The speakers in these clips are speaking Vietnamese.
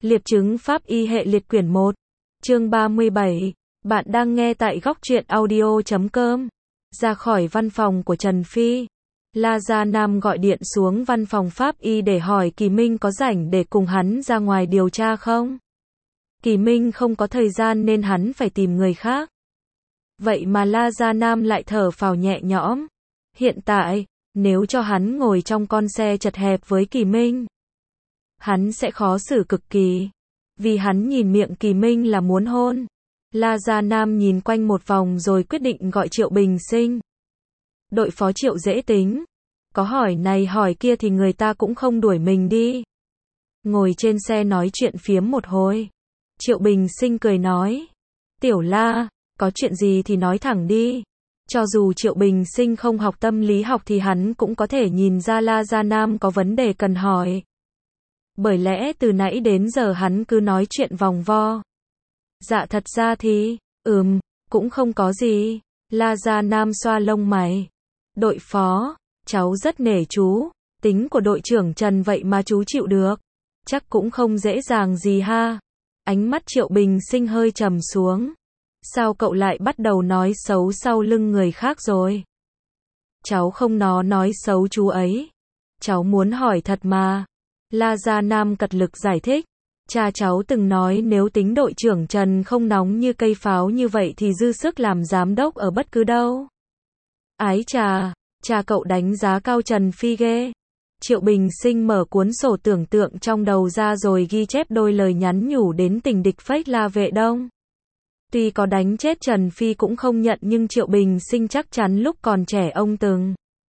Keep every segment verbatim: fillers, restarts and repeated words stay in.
Liệp chứng pháp y hệ liệt quyển một. Chương ba mươi bảy. Bạn đang nghe tại góc truyện audio chấm com. Ra khỏi văn phòng của Trần Phi, La Gia Nam gọi điện xuống văn phòng pháp y để hỏi Kỳ Minh có rảnh để cùng hắn ra ngoài điều tra không. Kỳ Minh không có thời gian nên hắn phải tìm người khác. Vậy mà La Gia Nam lại thở phào nhẹ nhõm. Hiện tại, nếu cho hắn ngồi trong con xe chật hẹp với Kỳ Minh, hắn sẽ khó xử cực kỳ. Vì hắn nhìn miệng Kỳ Minh là muốn hôn. La Gia Nam nhìn quanh một vòng rồi quyết định gọi Triệu Bình Sinh. Đội phó Triệu dễ tính. Có hỏi này hỏi kia thì người ta cũng không đuổi mình đi. Ngồi trên xe nói chuyện phiếm một hồi, Triệu Bình Sinh cười nói: Tiểu La, có chuyện gì thì nói thẳng đi. Cho dù Triệu Bình Sinh không học tâm lý học thì hắn cũng có thể nhìn ra La Gia Nam có vấn đề cần hỏi. Bởi lẽ từ nãy đến giờ hắn cứ nói chuyện vòng vo. Dạ thật ra thì, ừm, cũng không có gì. La Gia Nam xoa lông mày. Đội phó, cháu rất nể chú. Tính của đội trưởng Trần vậy mà chú chịu được. Chắc cũng không dễ dàng gì ha. Ánh mắt Triệu Bình Sinh hơi trầm xuống. Sao cậu lại bắt đầu nói xấu sau lưng người khác rồi? Cháu không nó nói xấu chú ấy. Cháu muốn hỏi thật mà. La Gia Nam cật lực giải thích. Cha cháu từng nói nếu tính đội trưởng Trần không nóng như cây pháo như vậy thì dư sức làm giám đốc ở bất cứ đâu. Ái chà, cha cậu đánh giá cao Trần Phi ghê. Triệu Bình Sinh mở cuốn sổ tưởng tượng trong đầu ra rồi ghi chép đôi lời nhắn nhủ đến tình địch fake La Vệ Đông. Tuy có đánh chết Trần Phi cũng không nhận nhưng Triệu Bình Sinh chắc chắn lúc còn trẻ ông từng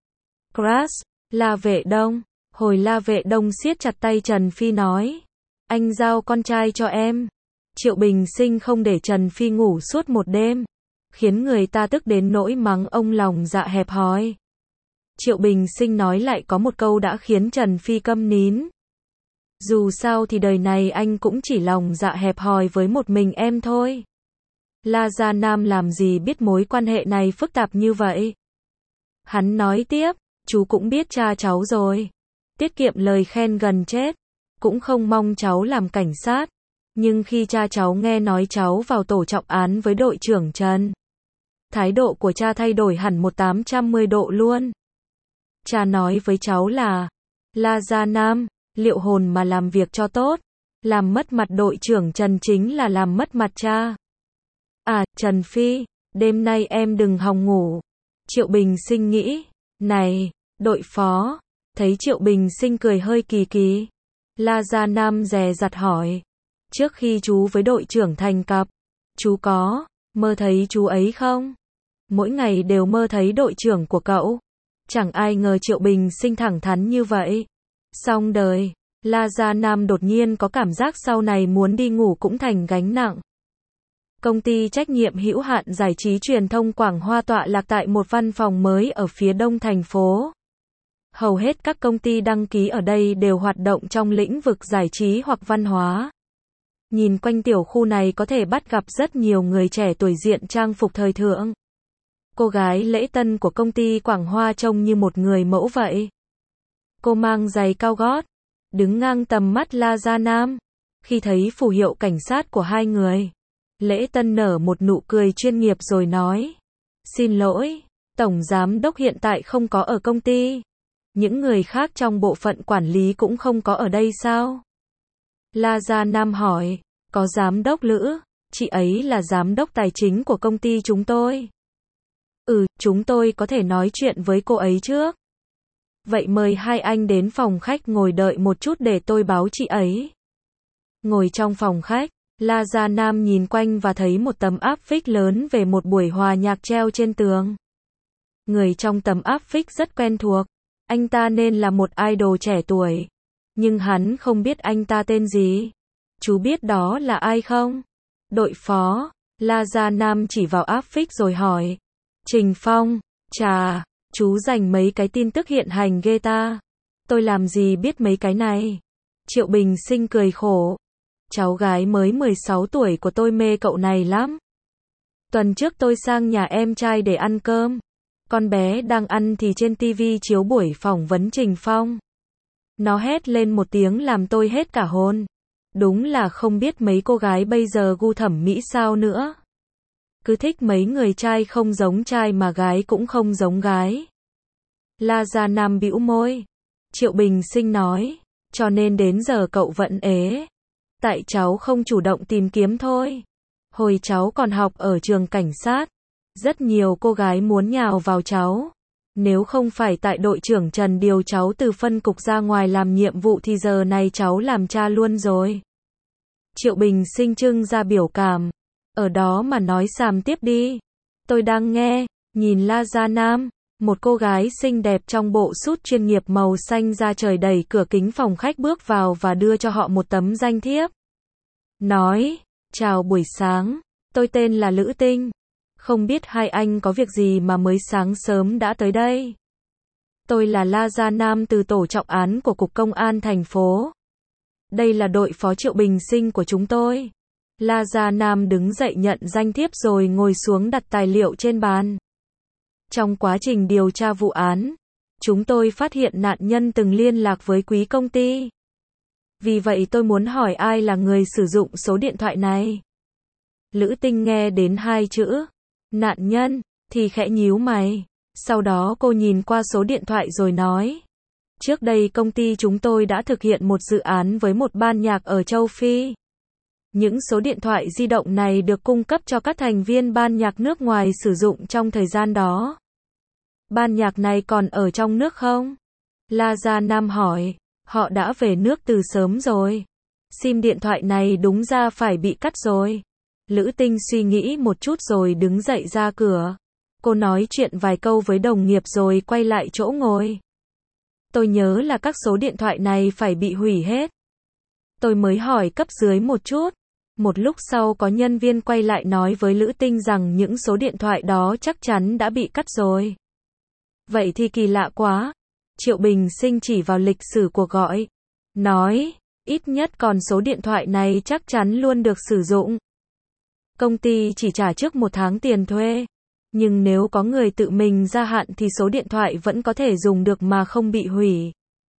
crush La Vệ Đông. Hồi La Vệ Đông siết chặt tay Trần Phi nói: Anh giao con trai cho em. Triệu Bình Sinh không để Trần Phi ngủ suốt một đêm, khiến người ta tức đến nỗi mắng ông lòng dạ hẹp hòi. Triệu Bình Sinh nói lại có một câu đã khiến Trần Phi câm nín. Dù sao thì đời này anh cũng chỉ lòng dạ hẹp hòi với một mình em thôi. La Gia Nam làm gì biết mối quan hệ này phức tạp như vậy. Hắn nói tiếp: Chú cũng biết cha cháu rồi. Tiết kiệm lời khen gần chết. Cũng không mong cháu làm cảnh sát. Nhưng khi cha cháu nghe nói cháu vào tổ trọng án với đội trưởng Trần, thái độ của cha thay đổi hẳn một trăm tám mươi độ luôn. Cha nói với cháu là: La Gia Nam, liệu hồn mà làm việc cho tốt. Làm mất mặt đội trưởng Trần chính là làm mất mặt cha. À, Trần Phi, đêm nay em đừng hòng ngủ. Triệu Bình Sinh nghĩ. Này, đội phó. Thấy Triệu Bình Sinh cười hơi kỳ kỳ, La Gia Nam dè dặt hỏi: Trước khi chú với đội trưởng thành cặp, chú có mơ thấy chú ấy không? Mỗi ngày đều mơ thấy đội trưởng của cậu. Chẳng ai ngờ Triệu Bình Sinh thẳng thắn như vậy. Xong đời, La Gia Nam đột nhiên có cảm giác sau này muốn đi ngủ cũng thành gánh nặng. Công ty trách nhiệm hữu hạn giải trí truyền thông Quảng Hoa tọa lạc tại một văn phòng mới ở phía đông thành phố. Hầu hết các công ty đăng ký ở đây đều hoạt động trong lĩnh vực giải trí hoặc văn hóa. Nhìn quanh tiểu khu này có thể bắt gặp rất nhiều người trẻ tuổi diện trang phục thời thượng. Cô gái lễ tân của công ty Quảng Hoa trông như một người mẫu vậy. Cô mang giày cao gót, đứng ngang tầm mắt La Gia Nam. Khi thấy phù hiệu cảnh sát của hai người, lễ tân nở một nụ cười chuyên nghiệp rồi nói: Xin lỗi, tổng giám đốc hiện tại không có ở công ty. Những người khác trong bộ phận quản lý cũng không có ở đây sao? La Gia Nam hỏi: Có giám đốc Lữ, chị ấy là giám đốc tài chính của công ty chúng tôi. Ừ, chúng tôi có thể nói chuyện với cô ấy trước. Vậy mời hai anh đến phòng khách ngồi đợi một chút để tôi báo chị ấy. Ngồi trong phòng khách, La Gia Nam nhìn quanh và thấy một tấm áp phích lớn về một buổi hòa nhạc treo trên tường. Người trong tấm áp phích rất quen thuộc. Anh ta nên là một idol trẻ tuổi. Nhưng hắn không biết anh ta tên gì. Chú biết đó là ai không? Đội phó. La Gia Nam chỉ vào áp phích rồi hỏi: Trình Phong. Chà, chú dành mấy cái tin tức hiện hành ghê ta. Tôi làm gì biết mấy cái này. Triệu Bình Sinh cười khổ. Cháu gái mới mười sáu tuổi của tôi mê cậu này lắm. Tuần trước tôi sang nhà em trai để ăn cơm. Con bé đang ăn thì trên tivi chiếu buổi phỏng vấn Trình Phong. Nó hét lên một tiếng làm tôi hết cả hồn. Đúng là không biết mấy cô gái bây giờ gu thẩm mỹ sao nữa. Cứ thích mấy người trai không giống trai mà gái cũng không giống gái. La Gia Nam bĩu môi. Triệu Bình Sinh nói, cho nên đến giờ cậu vẫn ế. Tại cháu không chủ động tìm kiếm thôi. Hồi cháu còn học ở trường cảnh sát, rất nhiều cô gái muốn nhào vào cháu. Nếu không phải tại đội trưởng Trần điều cháu từ phân cục ra ngoài làm nhiệm vụ thì giờ này cháu làm cha luôn rồi. Triệu Bình Sinh trưng ra biểu cảm. Ở đó mà nói xàm tiếp đi. Tôi đang nghe. Nhìn La Gia Nam, một cô gái xinh đẹp trong bộ sút chuyên nghiệp màu xanh da trời đẩy cửa kính phòng khách bước vào và đưa cho họ một tấm danh thiếp. Nói, chào buổi sáng, tôi tên là Lữ Tinh. Không biết hai anh có việc gì mà mới sáng sớm đã tới đây. Tôi là La Gia Nam từ tổ trọng án của Cục Công an thành phố. Đây là đội phó Triệu Bình Sinh của chúng tôi. La Gia Nam đứng dậy nhận danh thiếp rồi ngồi xuống đặt tài liệu trên bàn. Trong quá trình điều tra vụ án, chúng tôi phát hiện nạn nhân từng liên lạc với quý công ty. Vì vậy tôi muốn hỏi ai là người sử dụng số điện thoại này. Lữ Tinh nghe đến hai chữ nạn nhân thì khẽ nhíu mày. Sau đó cô nhìn qua số điện thoại rồi nói. Trước đây công ty chúng tôi đã thực hiện một dự án với một ban nhạc ở châu Phi. Những số điện thoại di động này được cung cấp cho các thành viên ban nhạc nước ngoài sử dụng trong thời gian đó. Ban nhạc này còn ở trong nước không? La Gia Nam hỏi. Họ đã về nước từ sớm rồi. Sim điện thoại này đúng ra phải bị cắt rồi. Lữ Tinh suy nghĩ một chút rồi đứng dậy ra cửa. Cô nói chuyện vài câu với đồng nghiệp rồi quay lại chỗ ngồi. Tôi nhớ là các số điện thoại này phải bị hủy hết. Tôi mới hỏi cấp dưới một chút. Một lúc sau có nhân viên quay lại nói với Lữ Tinh rằng những số điện thoại đó chắc chắn đã bị cắt rồi. Vậy thì kỳ lạ quá. Triệu Bình Sinh chỉ vào lịch sử cuộc gọi. Nói, ít nhất còn số điện thoại này chắc chắn luôn được sử dụng. Công ty chỉ trả trước một tháng tiền thuê. Nhưng nếu có người tự mình gia hạn thì số điện thoại vẫn có thể dùng được mà không bị hủy.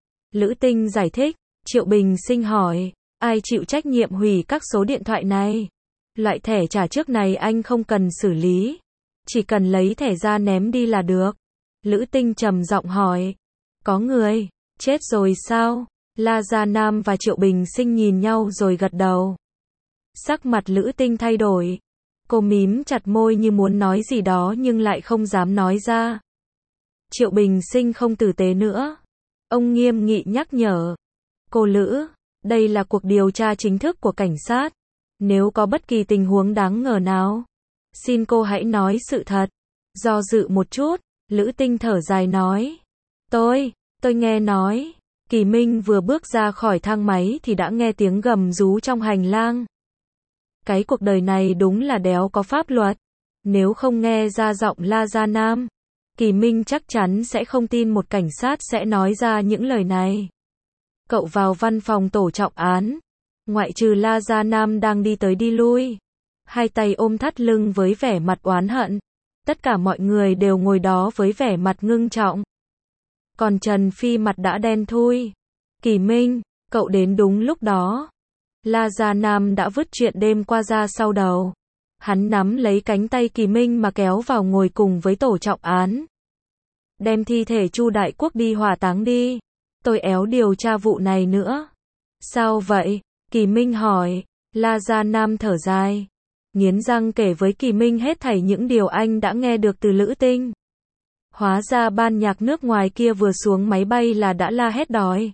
Lữ Tinh giải thích. Triệu Bình Sinh hỏi, ai chịu trách nhiệm hủy các số điện thoại này? Loại thẻ trả trước này anh không cần xử lý. Chỉ cần lấy thẻ ra ném đi là được. Lữ Tinh trầm giọng hỏi. Có người chết rồi sao? La Gia Nam và Triệu Bình Sinh nhìn nhau rồi gật đầu. Sắc mặt Lữ Tinh thay đổi. Cô mím chặt môi như muốn nói gì đó nhưng lại không dám nói ra. Triệu Bình Sinh không tử tế nữa. Ông nghiêm nghị nhắc nhở. Cô Lữ, đây là cuộc điều tra chính thức của cảnh sát. Nếu có bất kỳ tình huống đáng ngờ nào, xin cô hãy nói sự thật. Do dự một chút, Lữ Tinh thở dài nói. Tôi, tôi nghe nói. Kỳ Minh vừa bước ra khỏi thang máy thì đã nghe tiếng gầm rú trong hành lang. Cái cuộc đời này đúng là đéo có pháp luật. Nếu không nghe ra giọng La Gia Nam, Kỳ Minh chắc chắn sẽ không tin một cảnh sát sẽ nói ra những lời này. Cậu vào văn phòng tổ trọng án. Ngoại trừ La Gia Nam đang đi tới đi lui, hai tay ôm thắt lưng với vẻ mặt oán hận. Tất cả mọi người đều ngồi đó với vẻ mặt ngưng trọng. Còn Trần Phi mặt đã đen thui. Kỳ Minh, cậu đến đúng lúc đó. La Gia Nam đã vứt chuyện đêm qua ra sau đầu. Hắn nắm lấy cánh tay Kỳ Minh mà kéo vào ngồi cùng với tổ trọng án. Đem thi thể Chu Đại Quốc đi hỏa táng đi. Tôi éo điều tra vụ này nữa. Sao vậy? Kỳ Minh hỏi. La Gia Nam thở dài. Nghiến răng kể với Kỳ Minh hết thảy những điều anh đã nghe được từ Lữ Tinh. Hóa ra ban nhạc nước ngoài kia vừa xuống máy bay là đã la hét đòi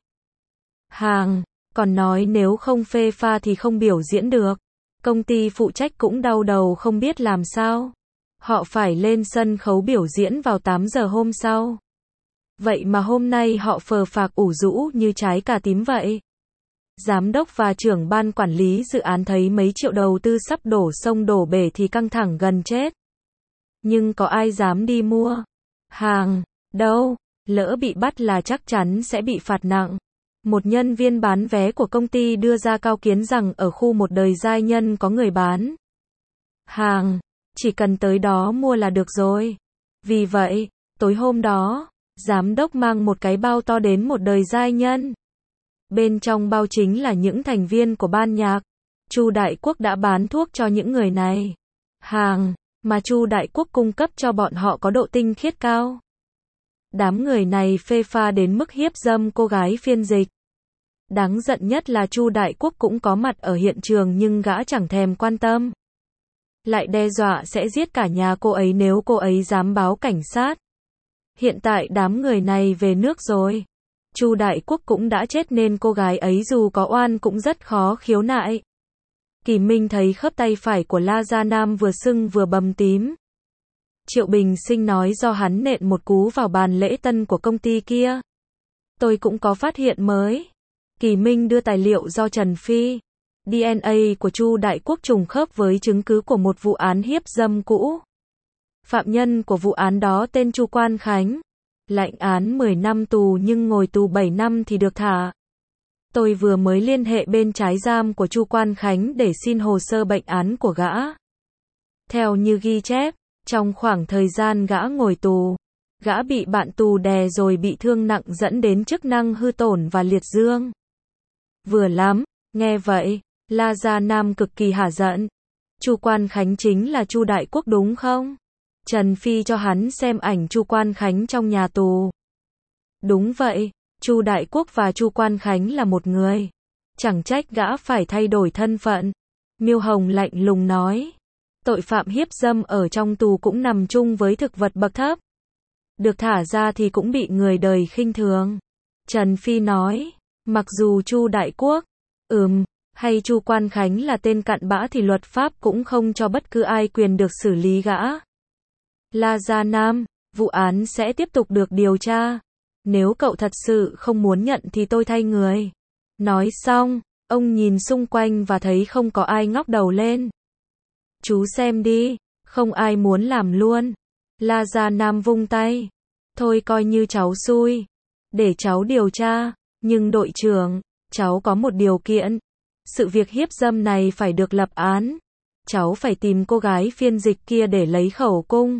hàng. Còn nói nếu không phê pha thì không biểu diễn được. Công ty phụ trách cũng đau đầu không biết làm sao. Họ phải lên sân khấu biểu diễn vào tám giờ hôm sau. Vậy mà hôm nay họ phờ phạc ủ rũ như trái cà tím vậy. Giám đốc và trưởng ban quản lý dự án thấy mấy triệu đầu tư sắp đổ sông đổ bể thì căng thẳng gần chết. Nhưng có ai dám đi mua hàng đâu, lỡ bị bắt là chắc chắn sẽ bị phạt nặng. Một nhân viên bán vé của công ty đưa ra cao kiến rằng ở khu một đời giai nhân có người bán hàng, chỉ cần tới đó mua là được rồi. Vì vậy, tối hôm đó, giám đốc mang một cái bao to đến một đời giai nhân. Bên trong bao chính là những thành viên của ban nhạc. Chu Đại Quốc đã bán thuốc cho những người này. Hàng mà Chu Đại Quốc cung cấp cho bọn họ có độ tinh khiết cao. Đám người này phê pha đến mức hiếp dâm cô gái phiên dịch. Đáng giận nhất là Chu Đại Quốc cũng có mặt ở hiện trường nhưng gã chẳng thèm quan tâm. Lại đe dọa sẽ giết cả nhà cô ấy nếu cô ấy dám báo cảnh sát. Hiện tại đám người này về nước rồi. Chu Đại Quốc cũng đã chết nên cô gái ấy dù có oan cũng rất khó khiếu nại. Kỳ Minh thấy khớp tay phải của La Gia Nam vừa sưng vừa bầm tím. Triệu Bình Sinh nói do hắn nện một cú vào bàn lễ tân của công ty kia. Tôi cũng có phát hiện mới. Kỳ Minh đưa tài liệu do Trần Phi. đê en a của Chu Đại Quốc trùng khớp với chứng cứ của một vụ án hiếp dâm cũ. Phạm nhân của vụ án đó tên Chu Quan Khánh. Lãnh án mười năm tù nhưng ngồi tù bảy năm thì được thả. Tôi vừa mới liên hệ bên trái giam của Chu Quan Khánh để xin hồ sơ bệnh án của gã. Theo như ghi chép, trong khoảng thời gian gã ngồi tù, gã bị bạn tù đè rồi bị thương nặng dẫn đến chức năng hư tổn và liệt dương. Vừa lắm, nghe vậy, La Gia Nam cực kỳ hả giận. Chu Quan Khánh chính là Chu Đại Quốc đúng không? Trần Phi cho hắn xem ảnh Chu Quan Khánh trong nhà tù. Đúng vậy, Chu Đại Quốc và Chu Quan Khánh là một người. Chẳng trách gã phải thay đổi thân phận. Miêu Hồng lạnh lùng nói. Tội phạm hiếp dâm ở trong tù cũng nằm chung với thực vật bậc thấp. Được thả ra thì cũng bị người đời khinh thường. Trần Phi nói, mặc dù Chu Đại Quốc, ừm, hay Chu Quan Khánh là tên cặn bã thì luật pháp cũng không cho bất cứ ai quyền được xử lý gã. La Gia Nam, vụ án sẽ tiếp tục được điều tra. Nếu cậu thật sự không muốn nhận thì tôi thay người. Nói xong, ông nhìn xung quanh và thấy không có ai ngóc đầu lên. Chú xem đi, không ai muốn làm luôn. La Gia Nam vung tay. Thôi coi như cháu xui. Để cháu điều tra. Nhưng đội trưởng, cháu có một điều kiện. Sự việc hiếp dâm này phải được lập án. Cháu phải tìm cô gái phiên dịch kia để lấy khẩu cung.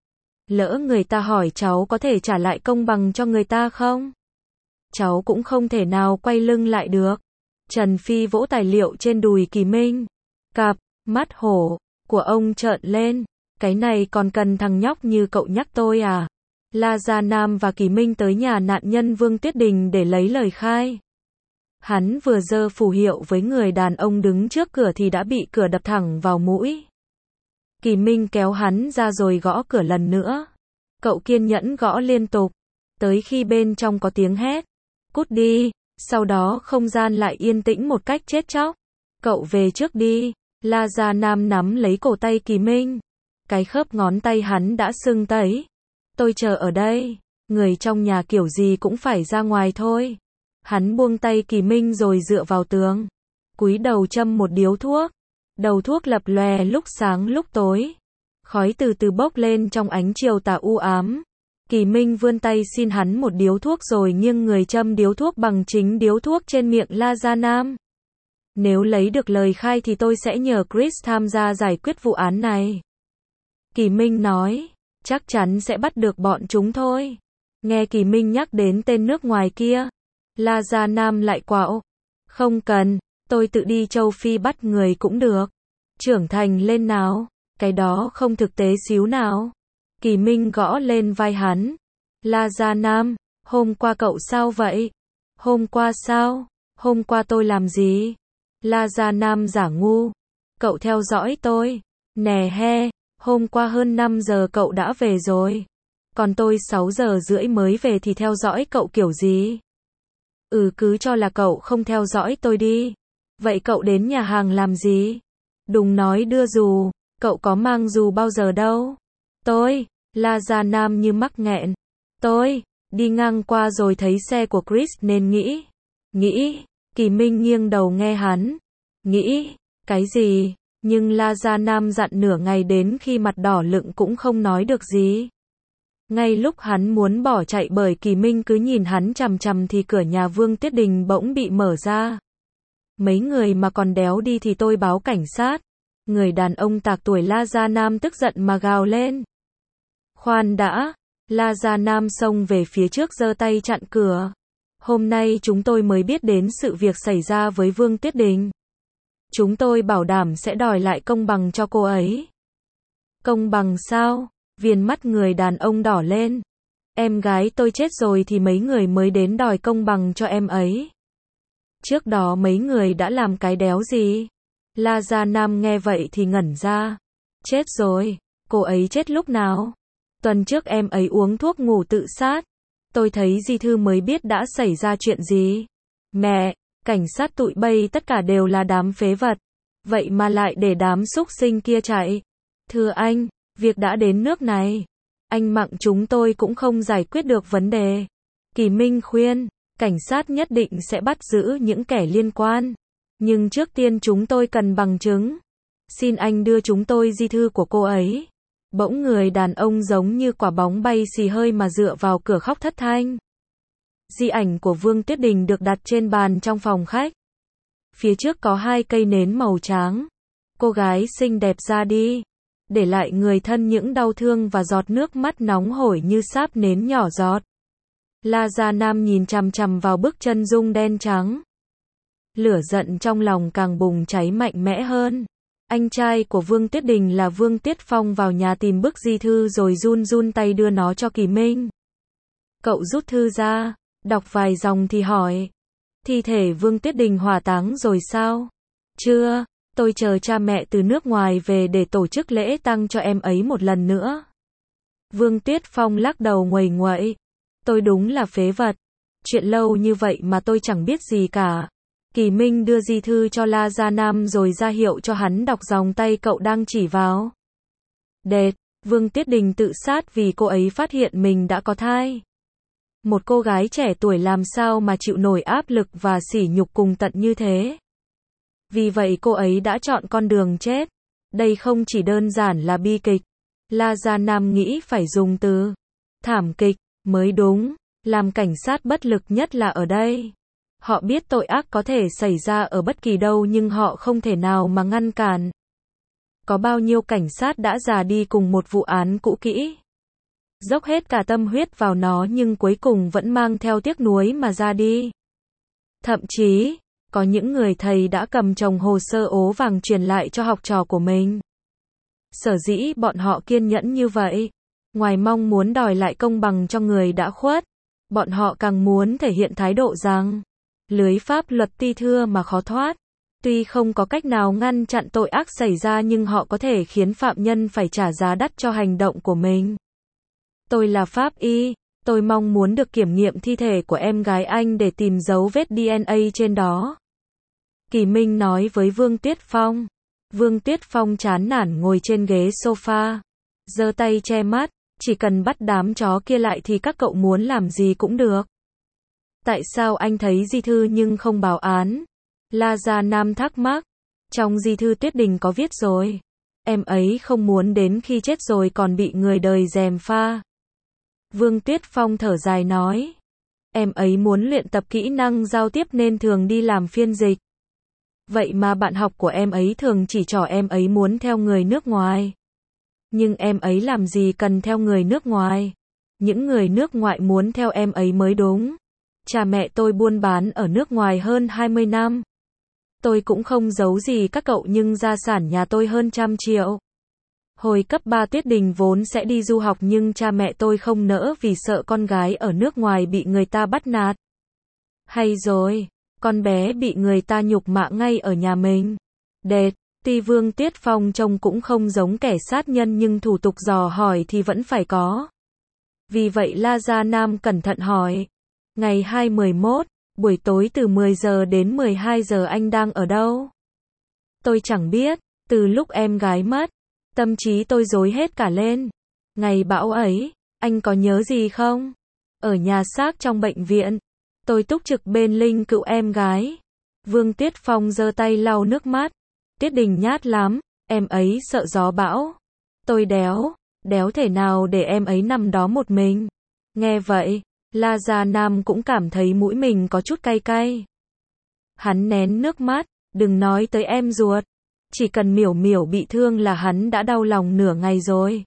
Lỡ người ta hỏi cháu có thể trả lại công bằng cho người ta không? Cháu cũng không thể nào quay lưng lại được. Trần Phi vỗ tài liệu trên đùi Kỳ Minh. Cặp mắt hổ của ông trợn lên. Cái này còn cần thằng nhóc như cậu nhắc tôi à? La Gia Nam và Kỳ Minh tới nhà nạn nhân Vương Tuyết Đình để lấy lời khai. Hắn vừa giơ phù hiệu với người đàn ông đứng trước cửa thì đã bị cửa đập thẳng vào mũi. Kỳ Minh kéo hắn ra rồi gõ cửa lần nữa. Cậu kiên nhẫn gõ liên tục, tới khi bên trong có tiếng hét. Cút đi, sau đó không gian lại yên tĩnh một cách chết chóc. Cậu về trước đi. La Gia Nam nắm lấy cổ tay Kỳ Minh. Cái khớp ngón tay hắn đã sưng tấy. Tôi chờ ở đây, người trong nhà kiểu gì cũng phải ra ngoài thôi. Hắn buông tay Kỳ Minh rồi dựa vào tường. Cúi đầu châm một điếu thuốc. Đầu thuốc lập lòe lúc sáng lúc tối. Khói từ từ bốc lên trong ánh chiều tà u ám. Kỳ Minh vươn tay xin hắn một điếu thuốc rồi nghiêng người châm điếu thuốc bằng chính điếu thuốc trên miệng La Gia Nam. Nếu lấy được lời khai thì tôi sẽ nhờ Chris tham gia giải quyết vụ án này. Kỳ Minh nói, chắc chắn sẽ bắt được bọn chúng thôi. Nghe Kỳ Minh nhắc đến tên nước ngoài kia, La Gia Nam lại quạo. Không cần, tôi tự đi châu Phi bắt người cũng được. Trưởng thành lên nào, cái đó không thực tế xíu nào. Kỳ Minh gõ lên vai hắn. La Gia Nam, hôm qua cậu sao vậy? Hôm qua sao? Hôm qua tôi làm gì? La Gia Nam giả ngu. Cậu theo dõi tôi. Nè he, hôm qua hơn năm giờ cậu đã về rồi. Còn tôi sáu giờ rưỡi mới về thì theo dõi cậu kiểu gì? Ừ, cứ cho là cậu không theo dõi tôi đi. Vậy cậu đến nhà hàng làm gì? Đừng nói đưa dù, cậu có mang dù bao giờ đâu. Tôi, La Gia Nam như mắc nghẹn. Tôi, đi ngang qua rồi thấy xe của Chris nên nghĩ. Nghĩ, Kỳ Minh nghiêng đầu nghe hắn. Nghĩ, cái gì? Nhưng La Gia Nam dặn nửa ngày đến khi mặt đỏ lựng cũng không nói được gì. Ngay lúc hắn muốn bỏ chạy bởi Kỳ Minh cứ nhìn hắn chằm chằm thì cửa nhà Vương Tuyết Đình bỗng bị mở ra. Mấy người mà còn đéo đi thì tôi báo cảnh sát. Người đàn ông tạc tuổi La Gia Nam tức giận mà gào lên. Khoan đã, La Gia Nam xông về phía trước giơ tay chặn cửa. Hôm nay chúng tôi mới biết đến sự việc xảy ra với Vương Tuyết Đình. Chúng tôi bảo đảm sẽ đòi lại công bằng cho cô ấy. Công bằng sao? Viền mắt người đàn ông đỏ lên. Em gái tôi chết rồi thì mấy người mới đến đòi công bằng cho em ấy. Trước đó mấy người đã làm cái đéo gì? La Gia Nam nghe vậy thì ngẩn ra. Chết rồi, cô ấy chết lúc nào? Tuần trước em ấy uống thuốc ngủ tự sát. Tôi thấy di thư mới biết đã xảy ra chuyện gì. Mẹ, cảnh sát tụi bay tất cả đều là đám phế vật. Vậy mà lại để đám súc sinh kia chạy. Thưa anh, việc đã đến nước này. Anh Mặng chúng tôi cũng không giải quyết được vấn đề. Kỳ Minh khuyên, cảnh sát nhất định sẽ bắt giữ những kẻ liên quan. Nhưng trước tiên chúng tôi cần bằng chứng. Xin anh đưa chúng tôi di thư của cô ấy. Bỗng người đàn ông giống như quả bóng bay xì hơi mà dựa vào cửa khóc thất thanh. Di ảnh của Vương Tuyết Đình được đặt trên bàn trong phòng khách. Phía trước có hai cây nến màu trắng. Cô gái xinh đẹp ra đi, để lại người thân những đau thương và giọt nước mắt nóng hổi như sáp nến nhỏ giọt. La Gia Nam nhìn chằm chằm vào bức chân dung đen trắng. Lửa giận trong lòng càng bùng cháy mạnh mẽ hơn. Anh trai của Vương Tuyết Đình là Vương Tiết Phong vào nhà tìm bức di thư rồi run run tay đưa nó cho Kỳ Minh. Cậu rút thư ra, đọc vài dòng thì hỏi. Thi thể Vương Tuyết Đình hỏa táng rồi sao? Chưa, tôi chờ cha mẹ từ nước ngoài về để tổ chức lễ tang cho em ấy một lần nữa. Vương Tiết Phong lắc đầu nguầy nguậy. Tôi đúng là phế vật. Chuyện lâu như vậy mà tôi chẳng biết gì cả. Kỳ Minh đưa di thư cho La Gia Nam rồi ra hiệu cho hắn đọc dòng tay cậu đang chỉ vào. Đệt, Vương Tuyết Đình tự sát vì cô ấy phát hiện mình đã có thai. Một cô gái trẻ tuổi làm sao mà chịu nổi áp lực và sỉ nhục cùng tận như thế. Vì vậy cô ấy đã chọn con đường chết. Đây không chỉ đơn giản là bi kịch. La Gia Nam nghĩ phải dùng từ thảm kịch mới đúng. Làm cảnh sát bất lực nhất là ở đây. Họ biết tội ác có thể xảy ra ở bất kỳ đâu nhưng họ không thể nào mà ngăn cản. Có bao nhiêu cảnh sát đã già đi cùng một vụ án cũ kỹ. Dốc hết cả tâm huyết vào nó nhưng cuối cùng vẫn mang theo tiếc nuối mà ra đi. Thậm chí, có những người thầy đã cầm chồng hồ sơ ố vàng truyền lại cho học trò của mình. Sở dĩ bọn họ kiên nhẫn như vậy, ngoài mong muốn đòi lại công bằng cho người đã khuất, bọn họ càng muốn thể hiện thái độ rằng lưới pháp luật ti thưa mà khó thoát. Tuy không có cách nào ngăn chặn tội ác xảy ra nhưng họ có thể khiến phạm nhân phải trả giá đắt cho hành động của mình. Tôi là pháp y, tôi mong muốn được kiểm nghiệm thi thể của em gái anh để tìm dấu vết đê en a trên đó. Kỳ Minh nói với Vương Tuyết Phong. Vương Tuyết Phong chán nản ngồi trên ghế sofa, giơ tay che mắt, chỉ cần bắt đám chó kia lại thì các cậu muốn làm gì cũng được. Tại sao anh thấy di thư nhưng không báo án? La Gia Nam thắc mắc. Trong di thư Tuyết Đình có viết rồi. Em ấy không muốn đến khi chết rồi còn bị người đời gièm pha. Vương Tuyết Phong thở dài nói. Em ấy muốn luyện tập kỹ năng giao tiếp nên thường đi làm phiên dịch. Vậy mà bạn học của em ấy thường chỉ trỏ em ấy muốn theo người nước ngoài. Nhưng em ấy làm gì cần theo người nước ngoài? Những người nước ngoài muốn theo em ấy mới đúng. Cha mẹ tôi buôn bán ở nước ngoài hơn hai mươi năm. Tôi cũng không giấu gì các cậu nhưng gia sản nhà tôi hơn trăm triệu. Hồi cấp ba Tuyết Đình vốn sẽ đi du học nhưng cha mẹ tôi không nỡ vì sợ con gái ở nước ngoài bị người ta bắt nạt. Hay rồi, con bé bị người ta nhục mạ ngay ở nhà mình. Đệt, tuy Vương Tuyết Phong trông cũng không giống kẻ sát nhân nhưng thủ tục dò hỏi thì vẫn phải có. Vì vậy La Gia Nam cẩn thận hỏi. Ngày hai mươi mốt, buổi tối từ mười giờ đến mười hai giờ anh đang ở đâu? Tôi chẳng biết, từ lúc em gái mất, tâm trí tôi rối hết cả lên. Ngày bão ấy, anh có nhớ gì không? Ở nhà xác trong bệnh viện, tôi túc trực bên linh cữu em gái. Vương Tuyết Phong giơ tay lau nước mắt. Tuyết Đình nhát lắm, em ấy sợ gió bão. Tôi đéo, đéo thể nào để em ấy nằm đó một mình. Nghe vậy, La Gia Nam cũng cảm thấy mũi mình có chút cay cay. Hắn nén nước mắt, đừng nói tới em ruột. Chỉ cần Miểu Miểu bị thương là hắn đã đau lòng nửa ngày rồi.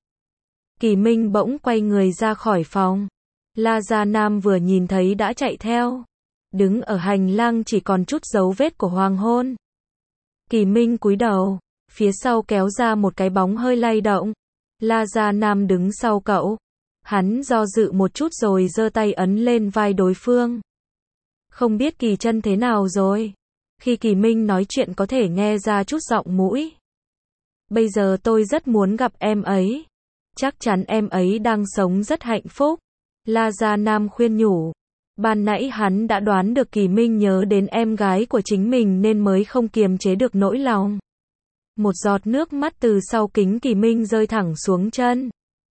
Kỳ Minh bỗng quay người ra khỏi phòng. La Gia Nam vừa nhìn thấy đã chạy theo. đứng ở hành lang chỉ còn chút dấu vết của hoàng hôn. Kỳ Minh cúi đầu, phía sau kéo ra một cái bóng hơi lay động. La Gia Nam đứng sau cậu. Hắn do dự một chút rồi giơ tay ấn lên vai đối phương. Không biết Kỳ Chân thế nào rồi? Khi Kỳ Minh nói chuyện có thể nghe ra chút giọng mũi. Bây giờ tôi rất muốn gặp em ấy. Chắc chắn em ấy đang sống rất hạnh phúc. La Gia Nam khuyên nhủ. Ban nãy hắn đã đoán được Kỳ Minh nhớ đến em gái của chính mình nên mới không kiềm chế được nỗi lòng. Một giọt nước mắt từ sau kính Kỳ Minh rơi thẳng xuống chân.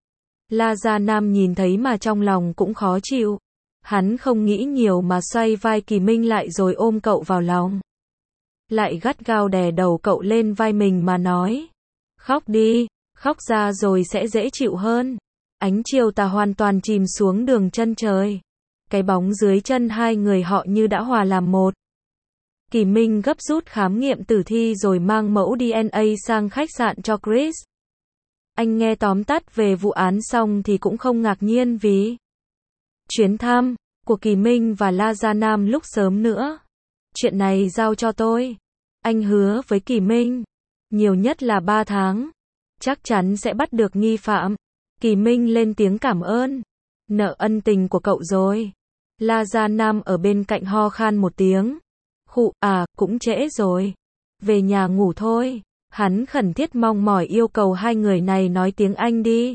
La Gia Nam nhìn thấy mà trong lòng cũng khó chịu. Hắn không nghĩ nhiều mà xoay vai Kỳ Minh lại rồi ôm cậu vào lòng. Lại gắt gao đè đầu cậu lên vai mình mà nói. Khóc đi, khóc ra rồi sẽ dễ chịu hơn. Ánh chiều tà hoàn toàn chìm xuống đường chân trời. Cái bóng dưới chân hai người họ như đã hòa làm một. Kỳ Minh gấp rút khám nghiệm tử thi rồi mang mẫu đê en a sang khách sạn cho Chris. Anh nghe tóm tắt về vụ án xong thì cũng không ngạc nhiên vì chuyến thăm của Kỳ Minh và La Gia Nam lúc sớm nữa. Chuyện này giao cho tôi. Anh hứa với Kỳ Minh. Nhiều nhất là ba tháng. Chắc chắn sẽ bắt được nghi phạm. Kỳ Minh lên tiếng cảm ơn. Nợ ân tình của cậu rồi. La Gia Nam ở bên cạnh ho khan một tiếng. Khụ, à, cũng trễ rồi. Về nhà ngủ thôi. Hắn khẩn thiết mong mỏi yêu cầu hai người này nói tiếng Anh đi.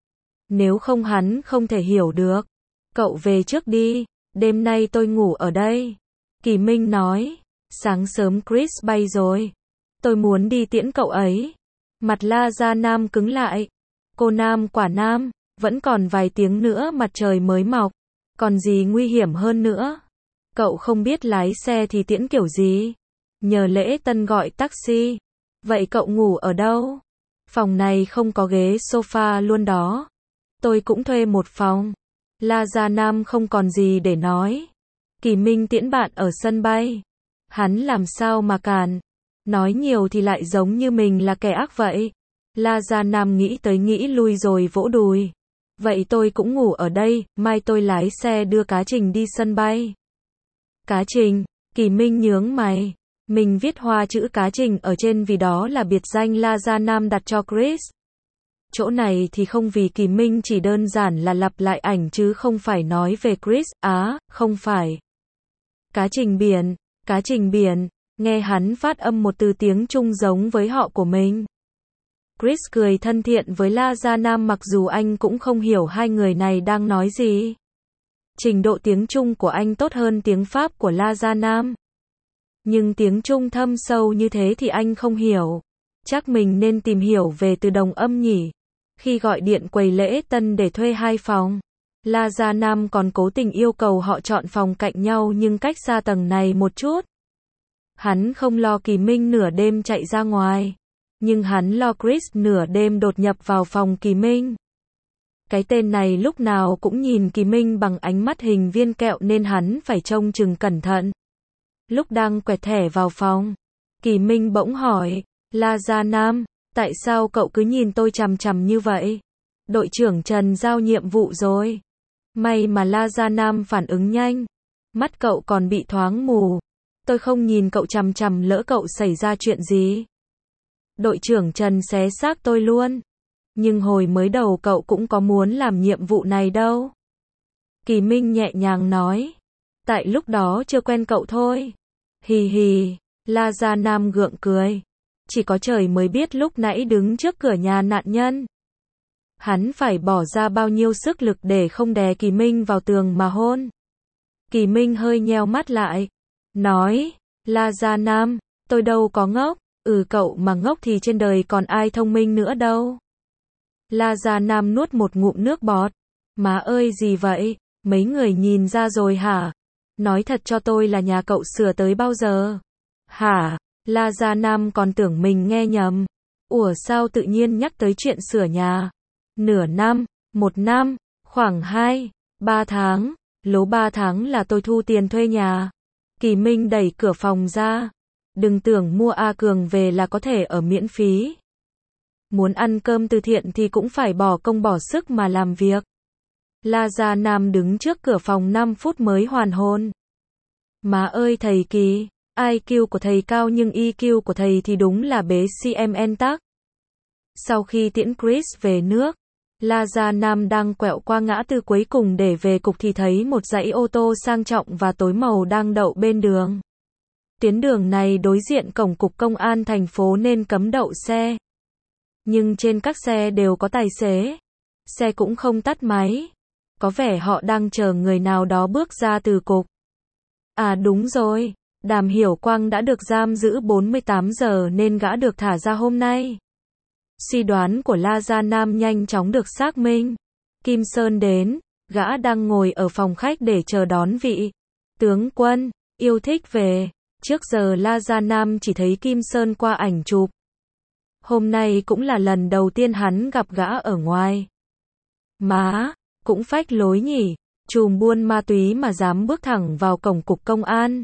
Nếu không hắn không thể hiểu được. Cậu về trước đi. Đêm nay tôi ngủ ở đây. Kỳ Minh nói. Sáng sớm Chris bay rồi. Tôi muốn đi tiễn cậu ấy. Mặt La Gia Nam cứng lại. Cô Nam quả Nam. Vẫn còn vài tiếng nữa mặt trời mới mọc. Còn gì nguy hiểm hơn nữa. Cậu không biết lái xe thì tiễn kiểu gì. Nhờ Lễ Tân gọi taxi. Vậy cậu ngủ ở đâu? Phòng này không có ghế sofa luôn đó. Tôi cũng thuê một phòng. La Gia Nam không còn gì để nói. Kỳ Minh tiễn bạn ở sân bay. Hắn làm sao mà cản. Nói nhiều thì lại giống như mình là kẻ ác vậy. La Gia Nam nghĩ tới nghĩ lui rồi vỗ đùi. Vậy tôi cũng ngủ ở đây, mai tôi lái xe đưa Cá Trình đi sân bay. Cá Trình, Kỳ Minh nhướng mày. Mình viết hoa chữ Cá Trình ở trên vì đó là biệt danh La Gia Nam đặt cho Chris. Chỗ này thì không vì Kỳ Minh chỉ đơn giản là lặp lại ảnh chứ không phải nói về Chris, á, không phải. Cá Trình biển, Cá Trình biển, nghe hắn phát âm một từ tiếng Trung giống với họ của mình. Chris cười thân thiện với La Gia Nam mặc dù anh cũng không hiểu hai người này đang nói gì. Trình độ tiếng Trung của anh tốt hơn tiếng Pháp của La Gia Nam. Nhưng tiếng Trung thâm sâu như thế thì anh không hiểu. Chắc mình nên tìm hiểu về từ đồng âm nhỉ. Khi gọi điện quầy Lễ Tân để thuê hai phòng, La Gia Nam còn cố tình yêu cầu họ chọn phòng cạnh nhau nhưng cách xa tầng này một chút. Hắn không lo Kỳ Minh nửa đêm chạy ra ngoài. Nhưng hắn lo Chris nửa đêm đột nhập vào phòng Kỳ Minh. Cái tên này lúc nào cũng nhìn Kỳ Minh bằng ánh mắt hình viên kẹo nên hắn phải trông chừng cẩn thận. Lúc đang quẹt thẻ vào phòng, Kỳ Minh bỗng hỏi, La Gia Nam, tại sao cậu cứ nhìn tôi chằm chằm như vậy? Đội trưởng Trần giao nhiệm vụ rồi. May mà La Gia Nam phản ứng nhanh. Mắt cậu còn bị thoáng mù. Tôi không nhìn cậu chằm chằm lỡ cậu xảy ra chuyện gì. Đội trưởng Trần xé xác tôi luôn. Nhưng hồi mới đầu cậu cũng có muốn làm nhiệm vụ này đâu. Kỳ Minh nhẹ nhàng nói. Tại lúc đó chưa quen cậu thôi. Hì hì, La Gia Nam gượng cười. Chỉ có trời mới biết lúc nãy đứng trước cửa nhà nạn nhân. Hắn phải bỏ ra bao nhiêu sức lực để không đè Kỳ Minh vào tường mà hôn. Kỳ Minh hơi nheo mắt lại. Nói, La Gia Nam, tôi đâu có ngốc. Ừ cậu mà ngốc thì trên đời còn ai thông minh nữa đâu. La Gia Nam nuốt một ngụm nước bọt. Má ơi gì vậy, mấy người nhìn ra rồi hả? Nói thật cho tôi là nhà cậu sửa tới bao giờ? Hả? La Gia Nam còn tưởng mình nghe nhầm. Ủa sao tự nhiên nhắc tới chuyện sửa nhà? Nửa năm, một năm, khoảng hai, ba tháng. Lố ba tháng là tôi thu tiền thuê nhà. Kỳ Minh đẩy cửa phòng ra. Đừng tưởng mua A Cường về là có thể ở miễn phí. Muốn ăn cơm từ thiện thì cũng phải bỏ công bỏ sức mà làm việc. La Gia Nam đứng trước cửa phòng năm phút mới hoàn hồn. Má ơi thầy kỳ, i kiu của thầy cao nhưng e kiu của thầy thì đúng là bế xê em tắc. Sau khi tiễn Chris về nước, La Gia Nam đang quẹo qua ngã tư cuối cùng để về cục thì thấy một dãy ô tô sang trọng và tối màu đang đậu bên đường. Tuyến đường này đối diện cổng cục công an thành phố nên cấm đậu xe. Nhưng trên các xe đều có tài xế. Xe cũng không tắt máy. Có vẻ họ đang chờ người nào đó bước ra từ cục. À đúng rồi, Đàm Hiểu Quang đã được giam giữ bốn mươi tám giờ nên gã được thả ra hôm nay. Suy đoán của La Gia Nam nhanh chóng được xác minh. Kim Sơn đến, gã đang ngồi ở phòng khách để chờ đón vị tướng quân yêu thích về. Trước giờ La Gia Nam chỉ thấy Kim Sơn qua ảnh chụp. Hôm nay cũng là lần đầu tiên hắn gặp gã ở ngoài. Má, cũng phách lối nhỉ, trùm buôn ma túy mà dám bước thẳng vào cổng cục công an.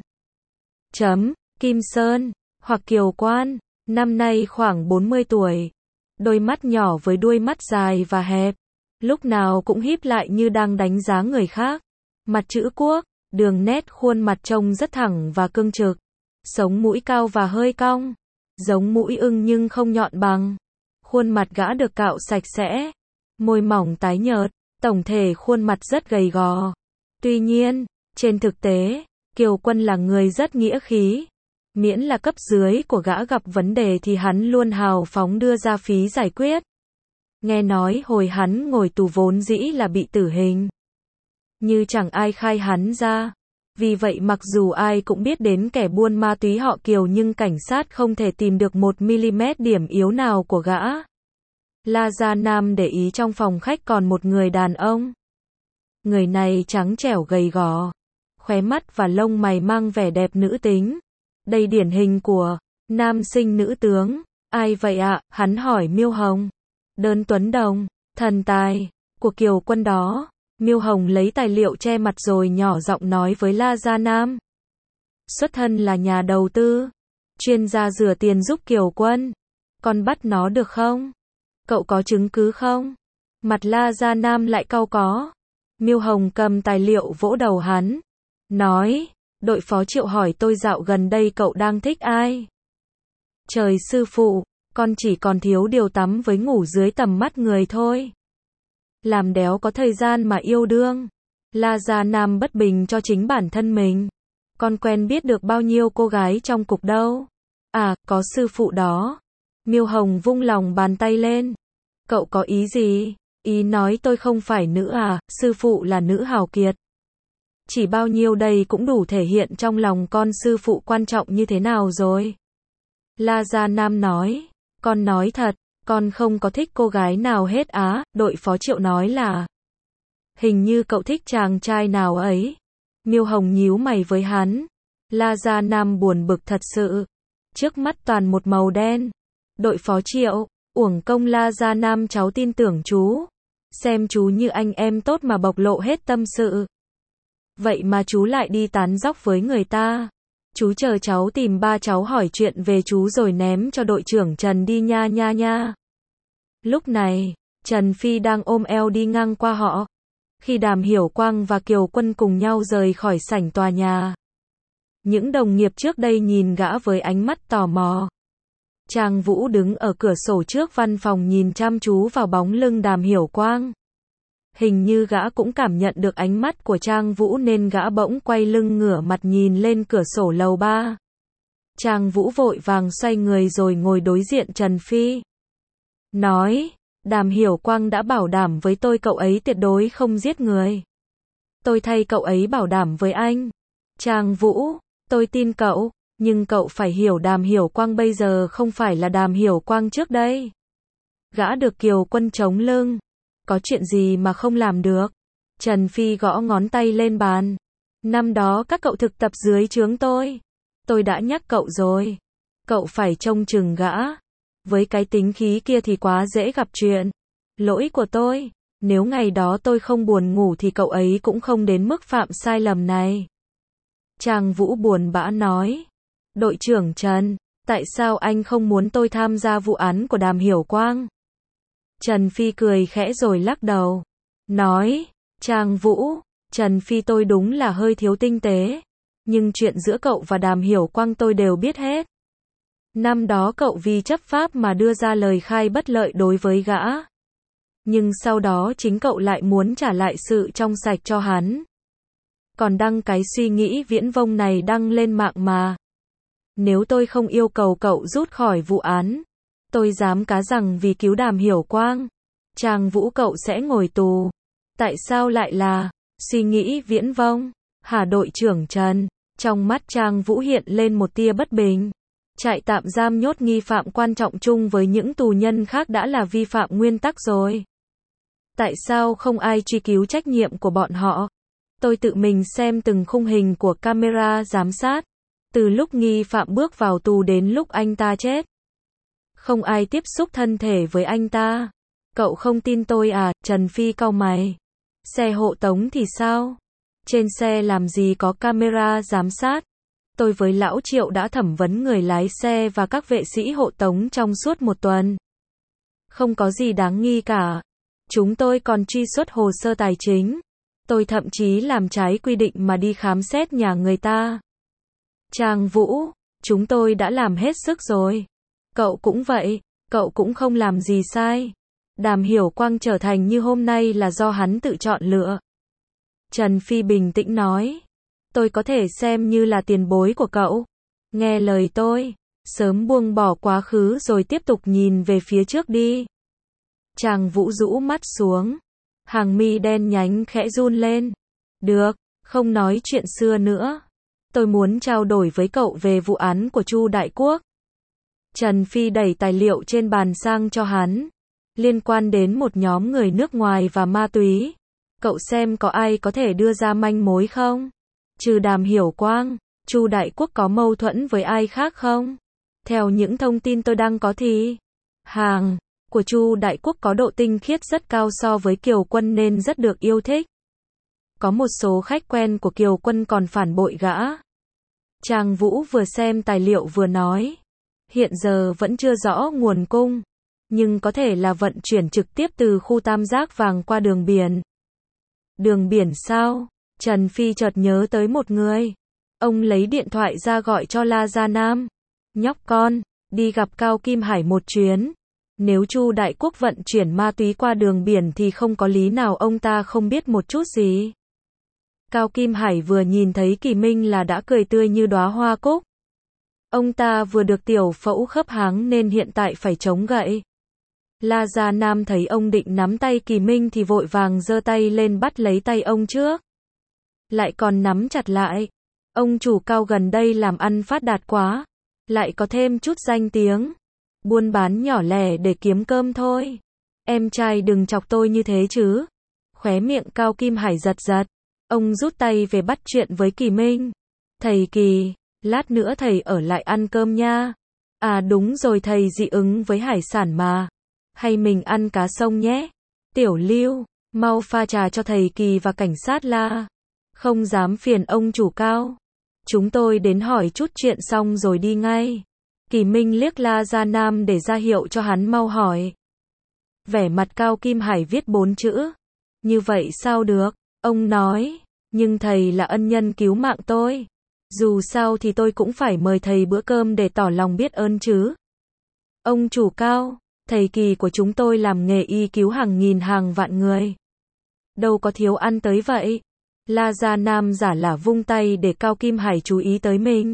Chấm, Kim Sơn, hoặc Kiều Quan, năm nay khoảng bốn mươi tuổi. Đôi mắt nhỏ với đuôi mắt dài và hẹp. Lúc nào cũng híp lại như đang đánh giá người khác. Mặt chữ quốc, đường nét khuôn mặt trông rất thẳng và cương trực. Sống mũi cao và hơi cong. Giống mũi ưng nhưng không nhọn bằng. Khuôn mặt gã được cạo sạch sẽ. Môi mỏng tái nhợt. Tổng thể khuôn mặt rất gầy gò. Tuy nhiên, trên thực tế, Kiều Quân là người rất nghĩa khí. Miễn là cấp dưới của gã gặp vấn đề thì hắn luôn hào phóng đưa ra phí giải quyết. Nghe nói hồi hắn ngồi tù vốn dĩ là bị tử hình. Như chẳng ai khai hắn ra. Vì vậy mặc dù ai cũng biết đến kẻ buôn ma túy họ Kiều nhưng cảnh sát không thể tìm được một mi-li-mét điểm yếu nào của gã. La Gia Nam để ý trong phòng khách còn một người đàn ông. Người này trắng trẻo gầy gò. Khóe mắt và lông mày mang vẻ đẹp nữ tính. Đây điển hình của nam sinh nữ tướng. Ai vậy ạ? Hắn hỏi Miêu Hồng. Đơn Tuấn Đồng, thần tài của Kiều Quân đó. Miêu Hồng lấy tài liệu che mặt rồi nhỏ giọng nói với La Gia Nam. Xuất thân là nhà đầu tư, chuyên gia rửa tiền giúp Kiều Quân. Con bắt nó được không? Cậu có chứng cứ không? Mặt La Gia Nam lại cau có. Miêu Hồng cầm tài liệu vỗ đầu hắn. Nói, đội phó Triệu hỏi tôi dạo gần đây cậu đang thích ai? Trời sư phụ, con chỉ còn thiếu điều tắm với ngủ dưới tầm mắt người thôi. Làm đéo có thời gian mà yêu đương. La Gia Nam bất bình cho chính bản thân mình. Con quen biết được bao nhiêu cô gái trong cục đâu. À, có sư phụ đó. Miêu Hồng vung lòng bàn tay lên. Cậu có ý gì? Ý nói tôi không phải nữ à, sư phụ là nữ hào kiệt. Chỉ bao nhiêu đây cũng đủ thể hiện trong lòng con sư phụ quan trọng như thế nào rồi. La Gia Nam nói. Con nói thật, con không có thích cô gái nào hết á, đội phó Triệu nói là. Hình như cậu thích chàng trai nào ấy. Miêu Hồng nhíu mày với hắn. La Gia Nam buồn bực thật sự. Trước mắt toàn một màu đen. Đội phó Triệu, uổng công La Gia Nam cháu tin tưởng chú. Xem chú như anh em tốt mà bộc lộ hết tâm sự. Vậy mà chú lại đi tán dóc với người ta. Chú chờ cháu tìm ba cháu hỏi chuyện về chú rồi ném cho đội trưởng Trần đi nha nha nha. Lúc này, Trần Phi đang ôm eo đi ngang qua họ. Khi Đàm Hiểu Quang và Kiều Quân cùng nhau rời khỏi sảnh tòa nhà. Những đồng nghiệp trước đây nhìn gã với ánh mắt tò mò. Trang Vũ đứng ở cửa sổ trước văn phòng nhìn chăm chú vào bóng lưng Đàm Hiểu Quang. Hình như gã cũng cảm nhận được ánh mắt của Trang Vũ nên gã bỗng quay lưng ngửa mặt nhìn lên cửa sổ lầu ba. Trang Vũ vội vàng xoay người rồi ngồi đối diện Trần Phi. Nói, Đàm Hiểu Quang đã bảo đảm với tôi cậu ấy tuyệt đối không giết người. Tôi thay cậu ấy bảo đảm với anh. Trang Vũ, tôi tin cậu, nhưng cậu phải hiểu Đàm Hiểu Quang bây giờ không phải là Đàm Hiểu Quang trước đây. Gã được Kiều Quân chống lưng. Có chuyện gì mà không làm được? Trần Phi gõ ngón tay lên bàn. Năm đó các cậu thực tập dưới trướng tôi. Tôi đã nhắc cậu rồi. Cậu phải trông chừng gã. Với cái tính khí kia thì quá dễ gặp chuyện. Lỗi của tôi. Nếu ngày đó tôi không buồn ngủ thì cậu ấy cũng không đến mức phạm sai lầm này. Trang Vũ buồn bã nói. Đội trưởng Trần, tại sao anh không muốn tôi tham gia vụ án của Đàm Hiểu Quang? Trần Phi cười khẽ rồi lắc đầu. Nói, Trang Vũ, Trần Phi tôi đúng là hơi thiếu tinh tế. Nhưng chuyện giữa cậu và Đàm Hiểu Quang tôi đều biết hết. Năm đó cậu vì chấp pháp mà đưa ra lời khai bất lợi đối với gã. Nhưng sau đó chính cậu lại muốn trả lại sự trong sạch cho hắn. Còn đăng cái suy nghĩ viễn vông này đăng lên mạng mà. Nếu tôi không yêu cầu cậu rút khỏi vụ án, tôi dám cá rằng vì cứu Đàm Hiểu Quang, Trang Vũ cậu sẽ ngồi tù. Tại sao lại là suy nghĩ viễn vông? Hả đội trưởng Trần? Trong mắt Trang Vũ hiện lên một tia bất bình. Trại tạm giam nhốt nghi phạm quan trọng chung với những tù nhân khác đã là vi phạm nguyên tắc rồi. Tại sao không ai truy cứu trách nhiệm của bọn họ? Tôi tự mình xem từng khung hình của camera giám sát. Từ lúc nghi phạm bước vào tù đến lúc anh ta chết. Không ai tiếp xúc thân thể với anh ta. Cậu không tin tôi à? Trần Phi cau mày. Xe hộ tống thì sao? Trên xe làm gì có camera giám sát? Tôi với Lão Triệu đã thẩm vấn người lái xe và các vệ sĩ hộ tống trong suốt một tuần. Không có gì đáng nghi cả. Chúng tôi còn truy xuất hồ sơ tài chính. Tôi thậm chí làm trái quy định mà đi khám xét nhà người ta. Trang Vũ, chúng tôi đã làm hết sức rồi. Cậu cũng vậy, cậu cũng không làm gì sai. Đàm Hiểu Quang trở thành như hôm nay là do hắn tự chọn lựa. Trần Phi bình tĩnh nói. Tôi có thể xem như là tiền bối của cậu. Nghe lời tôi, sớm buông bỏ quá khứ rồi tiếp tục nhìn về phía trước đi. Trang Vũ rũ mắt xuống. Hàng mi đen nhánh khẽ run lên. Được, không nói chuyện xưa nữa. Tôi muốn trao đổi với cậu về vụ án của Chu Đại Quốc. Trần Phi đẩy tài liệu trên bàn sang cho hắn. Liên quan đến một nhóm người nước ngoài và ma túy. Cậu xem có ai có thể đưa ra manh mối không? Trừ Đàm Hiểu Quang, Chu Đại Quốc có mâu thuẫn với ai khác không? Theo những thông tin tôi đang có thì hàng của Chu Đại Quốc có độ tinh khiết rất cao so với Kiều Quân nên rất được yêu thích. Có một số khách quen của Kiều Quân còn phản bội gã. Trang Vũ vừa xem tài liệu vừa nói. Hiện giờ vẫn chưa rõ nguồn cung, nhưng có thể là vận chuyển trực tiếp từ khu Tam Giác Vàng qua đường biển. Đường biển sao? Trần Phi chợt nhớ tới một người. Ông lấy điện thoại ra gọi cho La Gia Nam. Nhóc con, đi gặp Cao Kim Hải một chuyến. Nếu Chu Đại Quốc vận chuyển ma túy qua đường biển thì không có lý nào ông ta không biết một chút gì. Cao Kim Hải vừa nhìn thấy Kỳ Minh là đã cười tươi như đóa hoa cúc. Ông ta vừa được tiểu phẫu khớp háng nên hiện tại phải chống gậy. La Gia Nam thấy ông định nắm tay Kỳ Minh thì vội vàng giơ tay lên bắt lấy tay ông trước. Lại còn nắm chặt lại. Ông chủ Cao gần đây làm ăn phát đạt quá. Lại có thêm chút danh tiếng. Buôn bán nhỏ lẻ để kiếm cơm thôi. Em trai đừng chọc tôi như thế chứ. Khóe miệng Cao Kim Hải giật giật. Ông rút tay về bắt chuyện với Kỳ Minh. Thầy Kỳ, lát nữa thầy ở lại ăn cơm nha. À đúng rồi, thầy dị ứng với hải sản mà. Hay mình ăn cá sông nhé. Tiểu Lưu, mau pha trà cho thầy Kỳ và cảnh sát La. Không dám phiền ông chủ Cao. Chúng tôi đến hỏi chút chuyện xong rồi đi ngay. Kỳ Minh liếc La Gia Nam để ra hiệu cho hắn mau hỏi. Vẻ mặt Cao Kim Hải viết bốn chữ. Như vậy sao được? Ông nói, nhưng thầy là ân nhân cứu mạng tôi. Dù sao thì tôi cũng phải mời thầy bữa cơm để tỏ lòng biết ơn chứ. Ông chủ Cao, thầy Kỳ của chúng tôi làm nghề y cứu hàng nghìn hàng vạn người. Đâu có thiếu ăn tới vậy. La Gia Nam giả lả vung tay để Cao Kim Hải chú ý tới mình.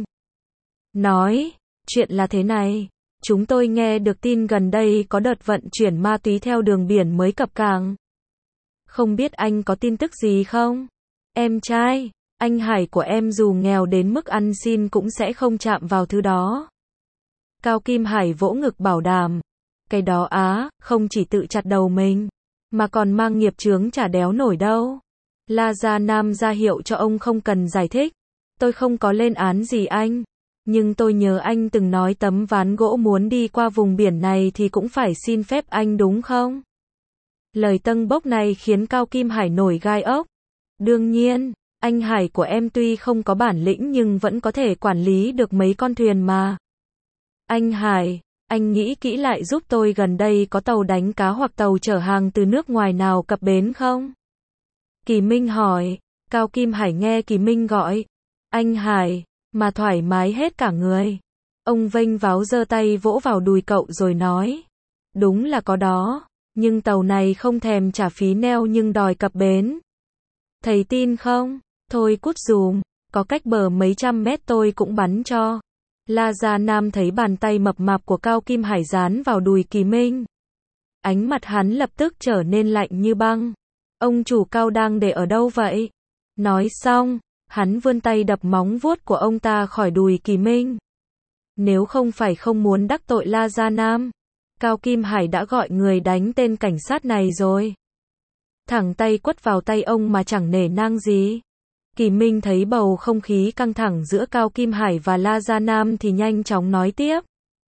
Nói, chuyện là thế này. Chúng tôi nghe được tin gần đây có đợt vận chuyển ma túy theo đường biển mới cập cảng. Không biết anh có tin tức gì không? Em trai, anh Hải của em dù nghèo đến mức ăn xin cũng sẽ không chạm vào thứ đó. Cao Kim Hải vỗ ngực bảo đảm. Cái đó á, không chỉ tự chặt đầu mình, mà còn mang nghiệp chướng chả đéo nổi đâu. La Gia Nam ra hiệu cho ông không cần giải thích. Tôi không có lên án gì anh. Nhưng tôi nhớ anh từng nói tấm ván gỗ muốn đi qua vùng biển này thì cũng phải xin phép anh đúng không? Lời tâng bốc này khiến Cao Kim Hải nổi gai ốc. Đương nhiên, anh Hải của em tuy không có bản lĩnh nhưng vẫn có thể quản lý được mấy con thuyền mà. Anh Hải, anh nghĩ kỹ lại giúp tôi, gần đây có tàu đánh cá hoặc tàu chở hàng từ nước ngoài nào cập bến không? Kỳ Minh hỏi. Cao Kim Hải nghe Kỳ Minh gọi. Anh Hải, mà thoải mái hết cả người. Ông vênh váo giơ tay vỗ vào đùi cậu rồi nói. Đúng là có đó, nhưng tàu này không thèm trả phí neo nhưng đòi cập bến. Thầy tin không? Thôi cút dùm, có cách bờ mấy trăm mét tôi cũng bắn cho. La Gia Nam thấy bàn tay mập mạp của Cao Kim Hải dán vào đùi Kỳ Minh. Ánh mặt hắn lập tức trở nên lạnh như băng. Ông chủ Cao đang để ở đâu vậy? Nói xong, hắn vươn tay đập móng vuốt của ông ta khỏi đùi Kỳ Minh. Nếu không phải không muốn đắc tội La Gia Nam, Cao Kim Hải đã gọi người đánh tên cảnh sát này rồi. Thẳng tay quất vào tay ông mà chẳng nể nang gì. Kỳ Minh thấy bầu không khí căng thẳng giữa Cao Kim Hải và La Gia Nam thì nhanh chóng nói tiếp.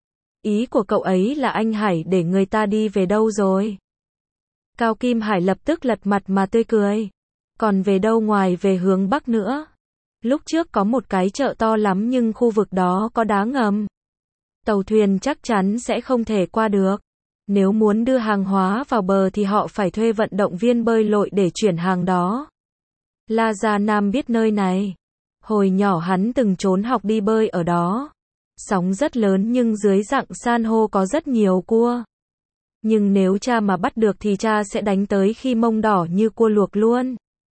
Ý của cậu ấy là anh Hải để người ta đi về đâu rồi? Cao Kim Hải lập tức lật mặt mà tươi cười. Còn về đâu ngoài về hướng Bắc nữa? Lúc trước có một cái chợ to lắm nhưng khu vực đó có đá ngầm. Tàu thuyền chắc chắn sẽ không thể qua được. Nếu muốn đưa hàng hóa vào bờ thì họ phải thuê vận động viên bơi lội để chuyển hàng đó. La Gia Nam biết nơi này. Hồi nhỏ hắn từng trốn học đi bơi ở đó. Sóng rất lớn nhưng dưới dạng san hô có rất nhiều cua. Nhưng nếu cha mà bắt được thì cha sẽ đánh tới khi mông đỏ như cua luộc luôn.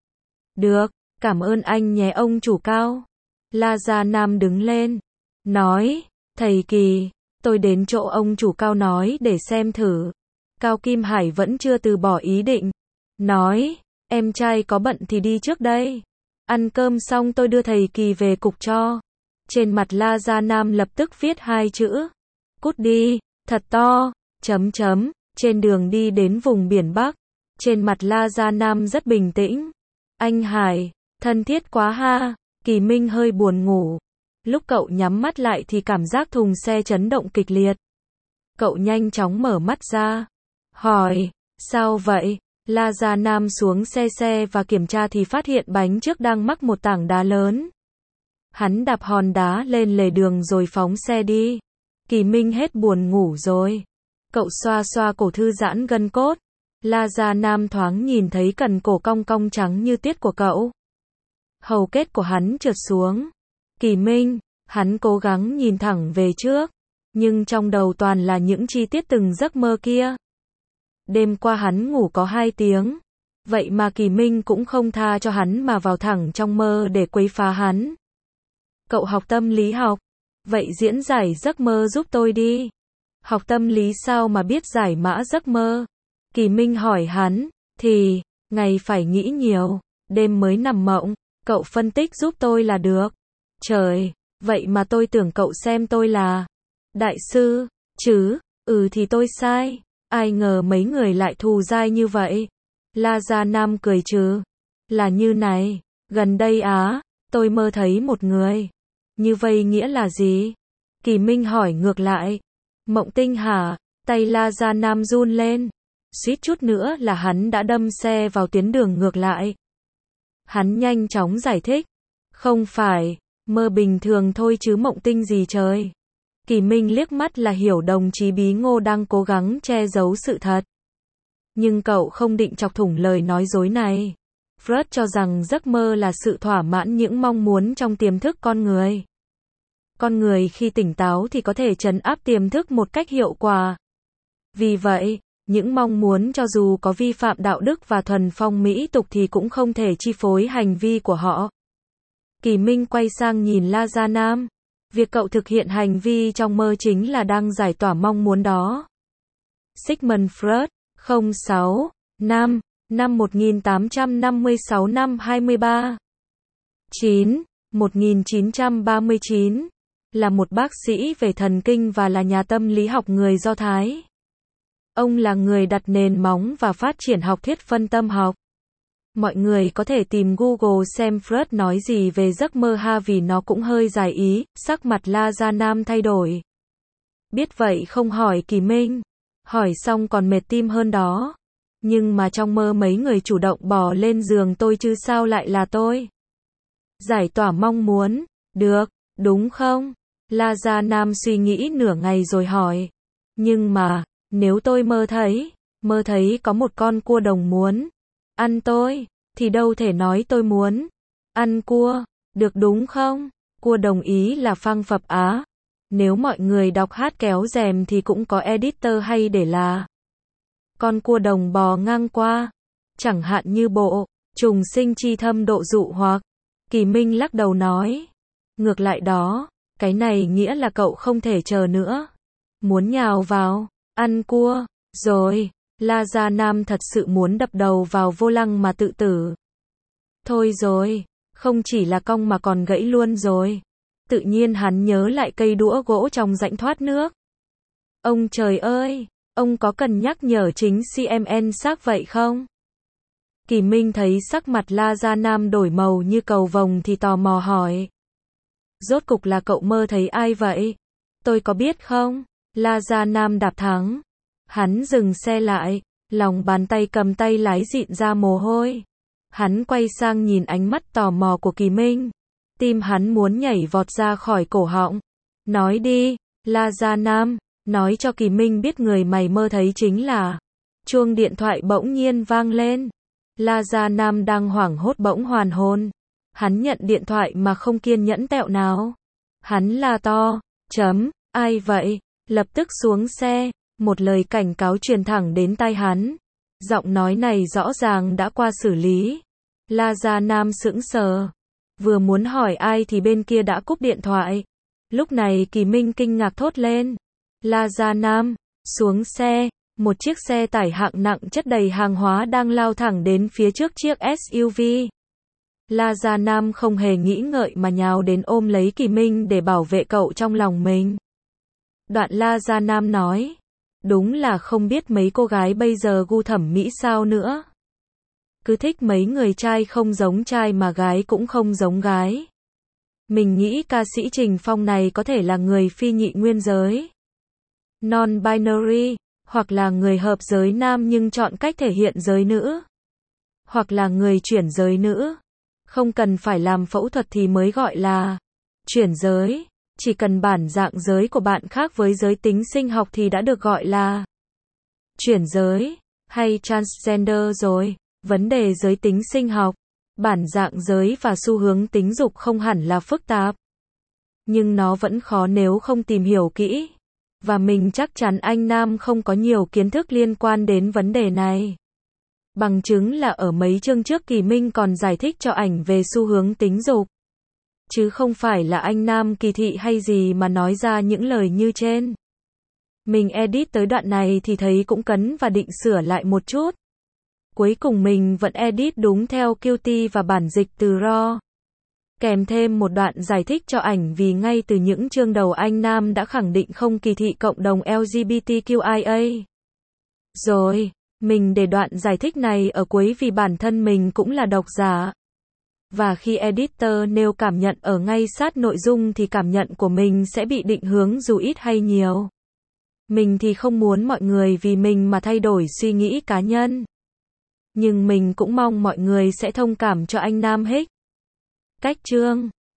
Được, cảm ơn anh nhé ông chủ Cao. La Gia Nam đứng lên. Nói, thầy Kỳ, tôi đến chỗ ông chủ Cao nói để xem thử. Cao Kim Hải vẫn chưa từ bỏ ý định. Nói, em trai có bận thì đi trước đây. Ăn cơm xong tôi đưa thầy Kỳ về cục cho. Trên mặt La Gia Nam lập tức viết hai chữ. Cút đi, thật to, chấm chấm, trên đường đi đến vùng biển Bắc. Trên mặt La Gia Nam rất bình tĩnh. Anh Hải, thân thiết quá ha. Kỳ Minh hơi buồn ngủ. Lúc cậu nhắm mắt lại thì cảm giác thùng xe chấn động kịch liệt. Cậu nhanh chóng mở mắt ra. Hỏi, sao vậy? La Gia Nam xuống xe xe và kiểm tra thì phát hiện bánh trước đang mắc một tảng đá lớn. Hắn đạp hòn đá lên lề đường rồi phóng xe đi. Kỳ Minh hết buồn ngủ rồi. Cậu xoa xoa cổ thư giãn gân cốt. La Gia Nam thoáng nhìn thấy cần cổ cong cong trắng như tiết của cậu. Hầu kết của hắn trượt xuống. Kỳ Minh, hắn cố gắng nhìn thẳng về trước. Nhưng trong đầu toàn là những chi tiết từng giấc mơ kia. Đêm qua hắn ngủ có hai tiếng. Vậy mà Kỳ Minh cũng không tha cho hắn mà vào thẳng trong mơ để quấy phá hắn. Cậu học tâm lý học. Vậy diễn giải giấc mơ giúp tôi đi. Học tâm lý sao mà biết giải mã giấc mơ? Kỳ Minh hỏi hắn. Thì, ngày phải nghĩ nhiều. Đêm mới nằm mộng. Cậu phân tích giúp tôi là được. Trời, vậy mà tôi tưởng cậu xem tôi là đại sư, chứ, ừ thì tôi sai. Ai ngờ mấy người lại thù dai như vậy. La Gia Nam cười trừ. Là như này, gần đây á, tôi mơ thấy một người. Như vậy nghĩa là gì? Kỳ Minh hỏi ngược lại. Mộng tinh hả? Tay La Gia Nam run lên. Suýt chút nữa là hắn đã đâm xe vào tuyến đường ngược lại. Hắn nhanh chóng giải thích. Không phải, mơ bình thường thôi chứ mộng tinh gì trời. Kỳ Minh liếc mắt là hiểu đồng chí Bí Ngô đang cố gắng che giấu sự thật. Nhưng cậu không định chọc thủng lời nói dối này. Freud cho rằng giấc mơ là sự thỏa mãn những mong muốn trong tiềm thức con người. Con người khi tỉnh táo thì có thể trấn áp tiềm thức một cách hiệu quả. Vì vậy, những mong muốn cho dù có vi phạm đạo đức và thuần phong mỹ tục thì cũng không thể chi phối hành vi của họ. Kỳ Minh quay sang nhìn La Gia Nam. Việc cậu thực hiện hành vi trong mơ chính là đang giải tỏa mong muốn đó. Sigmund Freud, không sáu, năm, năm một nghìn tám trăm năm mươi sáu năm hai mươi ba. chín, một nghìn chín trăm ba mươi chín, là một bác sĩ về thần kinh và là nhà tâm lý học người Do Thái. Ông là người đặt nền móng và phát triển học thuyết phân tâm học. Mọi người có thể tìm Google xem Freud nói gì về giấc mơ ha vì nó cũng hơi dài ý, sắc mặt La Gia Nam thay đổi. Biết vậy không hỏi Kỳ Minh. Hỏi xong còn mệt tim hơn đó. Nhưng mà trong mơ mấy người chủ động bò lên giường tôi chứ sao lại là tôi? Giải tỏa mong muốn, được, đúng không? La Gia Nam suy nghĩ nửa ngày rồi hỏi. Nhưng mà, nếu tôi mơ thấy, mơ thấy có một con cua đồng muốn ăn tôi, thì đâu thể nói tôi muốn ăn cua. Được đúng không? Cua đồng ý là phang phập á. Nếu mọi người đọc hát kéo rèm thì cũng có editor hay để là con cua đồng bò ngang qua. Chẳng hạn như bộ trùng sinh chi thâm độ dụ hoặc. Kỳ Minh lắc đầu nói. Ngược lại đó, cái này nghĩa là cậu không thể chờ nữa. Muốn nhào vào, ăn cua, rồi. La Gia Nam thật sự muốn đập đầu vào vô lăng mà tự tử. Thôi rồi, không chỉ là cong mà còn gãy luôn rồi. Tự nhiên hắn nhớ lại cây đũa gỗ trong rãnh thoát nước. Ông trời ơi, ông có cần nhắc nhở chính xê em en xác vậy không? Kỳ Minh thấy sắc mặt La Gia Nam đổi màu như cầu vồng thì tò mò hỏi. Rốt cục là cậu mơ thấy ai vậy? Tôi có biết không? La Gia Nam đạp thắng. Hắn dừng xe lại, lòng bàn tay cầm tay lái dịn ra mồ hôi. Hắn quay sang nhìn ánh mắt tò mò của Kỳ Minh. Tim hắn muốn nhảy vọt ra khỏi cổ họng. Nói đi, La Gia Nam, nói cho Kỳ Minh biết người mày mơ thấy chính là. Chuông điện thoại bỗng nhiên vang lên. La Gia Nam đang hoảng hốt bỗng hoàn hồn. Hắn nhận điện thoại mà không kiên nhẫn tẹo nào. Hắn la to, chấm, ai vậy? Lập tức xuống xe, một lời cảnh cáo truyền thẳng đến tai hắn. Giọng nói này rõ ràng đã qua xử lý. La Gia Nam sững sờ. Vừa muốn hỏi ai thì bên kia đã cúp điện thoại. Lúc này Kỳ Minh kinh ngạc thốt lên. La Gia Nam, xuống xe. Một chiếc xe tải hạng nặng chất đầy hàng hóa đang lao thẳng đến phía trước chiếc ét u vê. La Gia Nam không hề nghĩ ngợi mà nhào đến ôm lấy Kỳ Minh để bảo vệ cậu trong lòng mình. Đoạn La Gia Nam nói. Đúng là không biết mấy cô gái bây giờ gu thẩm mỹ sao nữa. Cứ thích mấy người trai không giống trai mà gái cũng không giống gái. Mình nghĩ ca sĩ Trình Phong này có thể là người phi nhị nguyên giới. Non-binary, hoặc là người hợp giới nam nhưng chọn cách thể hiện giới nữ. Hoặc là người chuyển giới nữ. Không cần phải làm phẫu thuật thì mới gọi là chuyển giới. Chỉ cần bản dạng giới của bạn khác với giới tính sinh học thì đã được gọi là chuyển giới, hay transgender rồi. Vấn đề giới tính sinh học, bản dạng giới và xu hướng tính dục không hẳn là phức tạp. Nhưng nó vẫn khó nếu không tìm hiểu kỹ. Và mình chắc chắn anh Nam không có nhiều kiến thức liên quan đến vấn đề này. Bằng chứng là ở mấy chương trước Kỳ Minh còn giải thích cho ảnh về xu hướng tính dục. Chứ không phải là anh Nam kỳ thị hay gì mà nói ra những lời như trên. Mình edit tới đoạn này thì thấy cũng cấn và định sửa lại một chút. Cuối cùng mình vẫn edit đúng theo quy tê và bản dịch từ raw. Kèm thêm một đoạn giải thích cho ảnh vì ngay từ những chương đầu anh Nam đã khẳng định không kỳ thị cộng đồng lờ giê bê tê quy i a. Rồi, mình để đoạn giải thích này ở cuối vì bản thân mình cũng là độc giả. Và khi editor nêu cảm nhận ở ngay sát nội dung thì cảm nhận của mình sẽ bị định hướng dù ít hay nhiều. Mình thì không muốn mọi người vì mình mà thay đổi suy nghĩ cá nhân. Nhưng mình cũng mong mọi người sẽ thông cảm cho anh Nam Hích. Cách chương